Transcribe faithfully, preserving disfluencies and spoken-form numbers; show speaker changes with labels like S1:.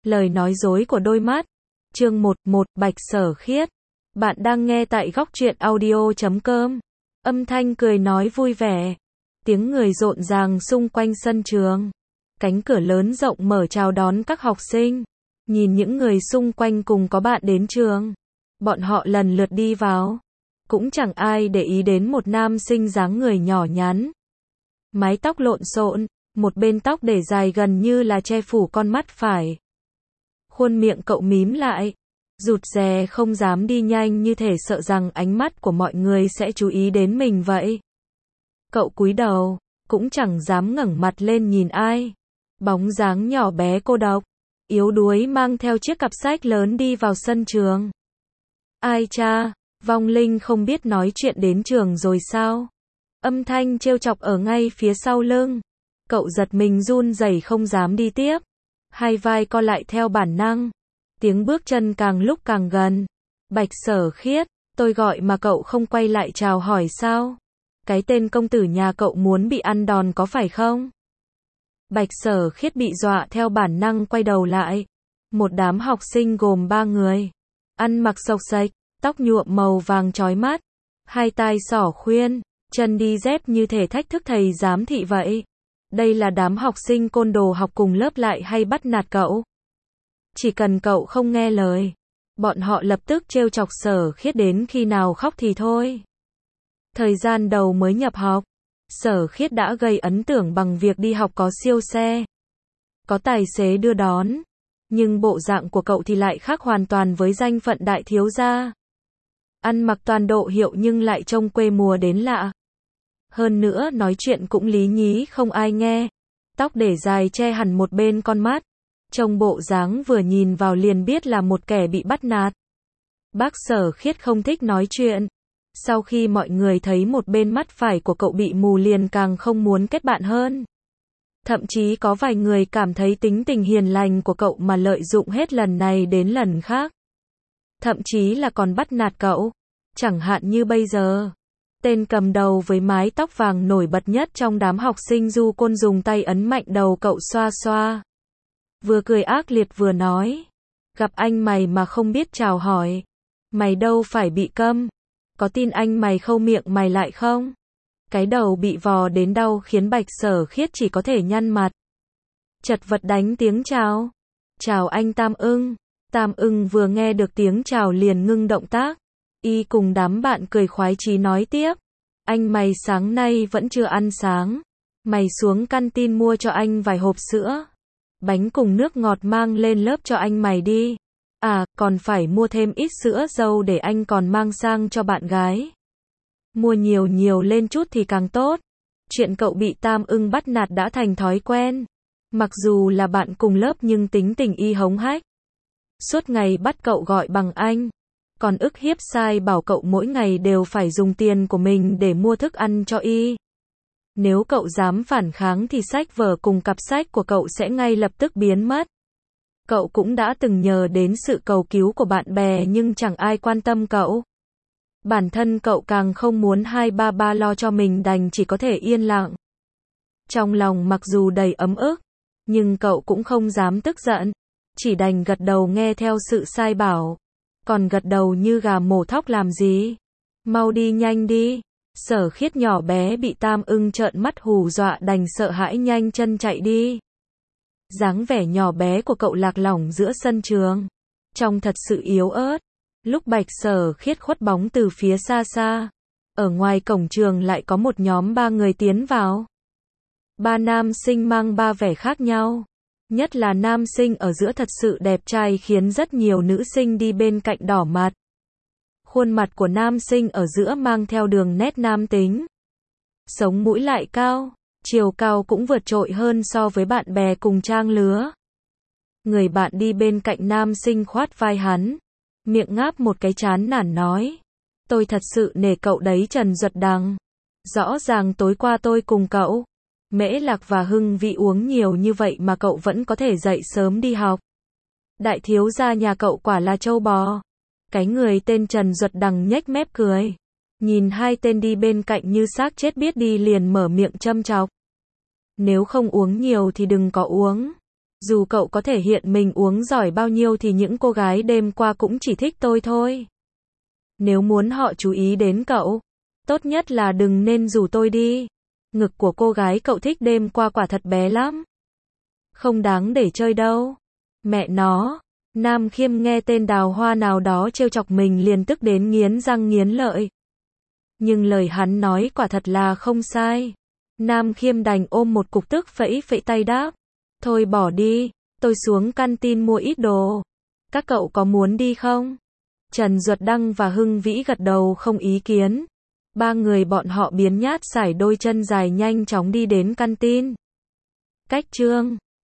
S1: Lời nói dối của đôi mắt. Chương một, một, Bạch Sở Khiết. Bạn đang nghe tại góc truyện audio chấm com. Âm thanh cười nói vui vẻ. Tiếng người rộn ràng xung quanh sân trường. Cánh cửa lớn rộng mở chào đón các học sinh. Nhìn những người xung quanh cùng có bạn đến trường. Bọn họ lần lượt đi vào. Cũng chẳng ai để ý đến một nam sinh dáng người nhỏ nhắn. Mái tóc lộn xộn, một bên tóc để dài gần như là che phủ con mắt phải. Khuôn miệng cậu mím lại, rụt rè không dám đi nhanh như thể sợ rằng ánh mắt của mọi người sẽ chú ý đến mình vậy. Cậu cúi đầu, cũng chẳng dám ngẩng mặt lên nhìn ai. Bóng dáng nhỏ bé cô độc, yếu đuối mang theo chiếc cặp sách lớn đi vào sân trường. Ai cha, Vong Linh không biết nói chuyện đến trường rồi sao? Âm thanh trêu chọc ở ngay phía sau lưng. Cậu giật mình run rẩy không dám đi tiếp. Hai vai co lại theo bản năng. Tiếng bước chân càng lúc càng gần. Bạch Sở Khiết, tôi gọi mà cậu không quay lại chào hỏi sao? Cái tên công tử nhà cậu muốn bị ăn đòn có phải không? Bạch Sở Khiết bị dọa theo bản năng quay đầu lại. Một đám học sinh gồm ba người. Ăn mặc xộc xệch, tóc nhuộm màu vàng chói mắt. Hai tai xỏ khuyên, chân đi dép như thể thách thức thầy giám thị vậy. Đây là đám học sinh côn đồ học cùng lớp lại hay bắt nạt cậu? Chỉ cần cậu không nghe lời, bọn họ lập tức trêu chọc Sở Khiết đến khi nào khóc thì thôi. Thời gian đầu mới nhập học, Sở Khiết đã gây ấn tượng bằng việc đi học có siêu xe, có tài xế đưa đón. Nhưng bộ dạng của cậu thì lại khác hoàn toàn với danh phận đại thiếu gia. Ăn mặc toàn độ hiệu nhưng lại trông quê mùa đến lạ. Hơn nữa nói chuyện cũng lý nhí không ai nghe. Tóc để dài che hẳn một bên con mắt. Trông bộ dáng vừa nhìn vào liền biết là một kẻ bị bắt nạt. Bác Sở Khiết không thích nói chuyện. Sau khi mọi người thấy một bên mắt phải của cậu bị mù liền càng không muốn kết bạn hơn. Thậm chí có vài người cảm thấy tính tình hiền lành của cậu mà lợi dụng hết lần này đến lần khác. Thậm chí là còn bắt nạt cậu. Chẳng hạn như bây giờ. Tên cầm đầu với mái tóc vàng nổi bật nhất trong đám học sinh du côn dùng tay ấn mạnh đầu cậu xoa xoa. Vừa cười ác liệt vừa nói. Gặp anh mày mà không biết chào hỏi. Mày đâu phải bị câm. Có tin anh mày khâu miệng mày lại không? Cái đầu bị vò đến đau khiến Bạch Sở Khiết chỉ có thể nhăn mặt. Chật vật đánh tiếng chào. Chào anh Tam Ưng. Tam Ưng vừa nghe được tiếng chào liền ngưng động tác. Y cùng đám bạn cười khoái chí nói tiếp. Anh mày sáng nay vẫn chưa ăn sáng. Mày xuống canteen mua cho anh vài hộp sữa. Bánh cùng nước ngọt mang lên lớp cho anh mày đi. À, còn phải mua thêm ít sữa dâu để anh còn mang sang cho bạn gái. Mua nhiều nhiều lên chút thì càng tốt. Chuyện cậu bị Tam Ưng bắt nạt đã thành thói quen. Mặc dù là bạn cùng lớp nhưng tính tình y hống hách. Suốt ngày bắt cậu gọi bằng anh. Còn ức hiếp sai bảo cậu mỗi ngày đều phải dùng tiền của mình để mua thức ăn cho y. Nếu cậu dám phản kháng thì sách vở cùng cặp sách của cậu sẽ ngay lập tức biến mất. Cậu cũng đã từng nhờ đến sự cầu cứu của bạn bè nhưng chẳng ai quan tâm cậu. Bản thân cậu càng không muốn hai ba ba lo cho mình đành chỉ có thể yên lặng. Trong lòng mặc dù đầy ấm ức, nhưng cậu cũng không dám tức giận. Chỉ đành gật đầu nghe theo sự sai bảo. Còn gật đầu như gà mổ thóc làm gì? Mau đi nhanh đi. Sở Khiết nhỏ bé bị Tam Ưng trợn mắt hù dọa đành sợ hãi nhanh chân chạy đi. Dáng vẻ nhỏ bé của cậu lạc lõng giữa sân trường. Trông thật sự yếu ớt. Lúc Bạch Sở Khiết khuất bóng từ phía xa xa. Ở ngoài cổng trường lại có một nhóm ba người tiến vào. Ba nam sinh mang ba vẻ khác nhau. Nhất là nam sinh ở giữa thật sự đẹp trai khiến rất nhiều nữ sinh đi bên cạnh đỏ mặt. Khuôn mặt của nam sinh ở giữa mang theo đường nét nam tính. Sống mũi lại cao, chiều cao cũng vượt trội hơn so với bạn bè cùng trang lứa. Người bạn đi bên cạnh nam sinh khoát vai hắn, miệng ngáp một cái chán nản nói. Tôi thật sự nể cậu đấy Trần Duật Đằng. Rõ ràng tối qua tôi cùng cậu, Mễ Lạc và Hưng Vĩ uống nhiều như vậy mà cậu vẫn có thể dậy sớm đi học. Đại thiếu gia nhà cậu quả là trâu bò. Cái người tên Trần Duật Đằng nhếch mép cười. Nhìn hai tên đi bên cạnh như xác chết biết đi liền mở miệng châm chọc. Nếu không uống nhiều thì đừng có uống. Dù cậu có thể hiện mình uống giỏi bao nhiêu thì những cô gái đêm qua cũng chỉ thích tôi thôi. Nếu muốn họ chú ý đến cậu, tốt nhất là đừng nên rủ tôi đi. Ngực của cô gái cậu thích đêm qua quả thật bé lắm. Không đáng để chơi đâu. Mẹ nó. Nam Khiêm nghe tên Đào Hoa nào đó trêu chọc mình liền tức đến nghiến răng nghiến lợi. Nhưng lời hắn nói quả thật là không sai. Nam Khiêm đành ôm một cục tức phẩy phẩy tay đáp. Thôi bỏ đi, tôi xuống canteen mua ít đồ. Các cậu có muốn đi không? Trần Duật Đăng và Hưng Vĩ gật đầu không ý kiến. Ba người bọn họ biến nhát sải đôi chân dài nhanh chóng đi đến canteen. Cách chương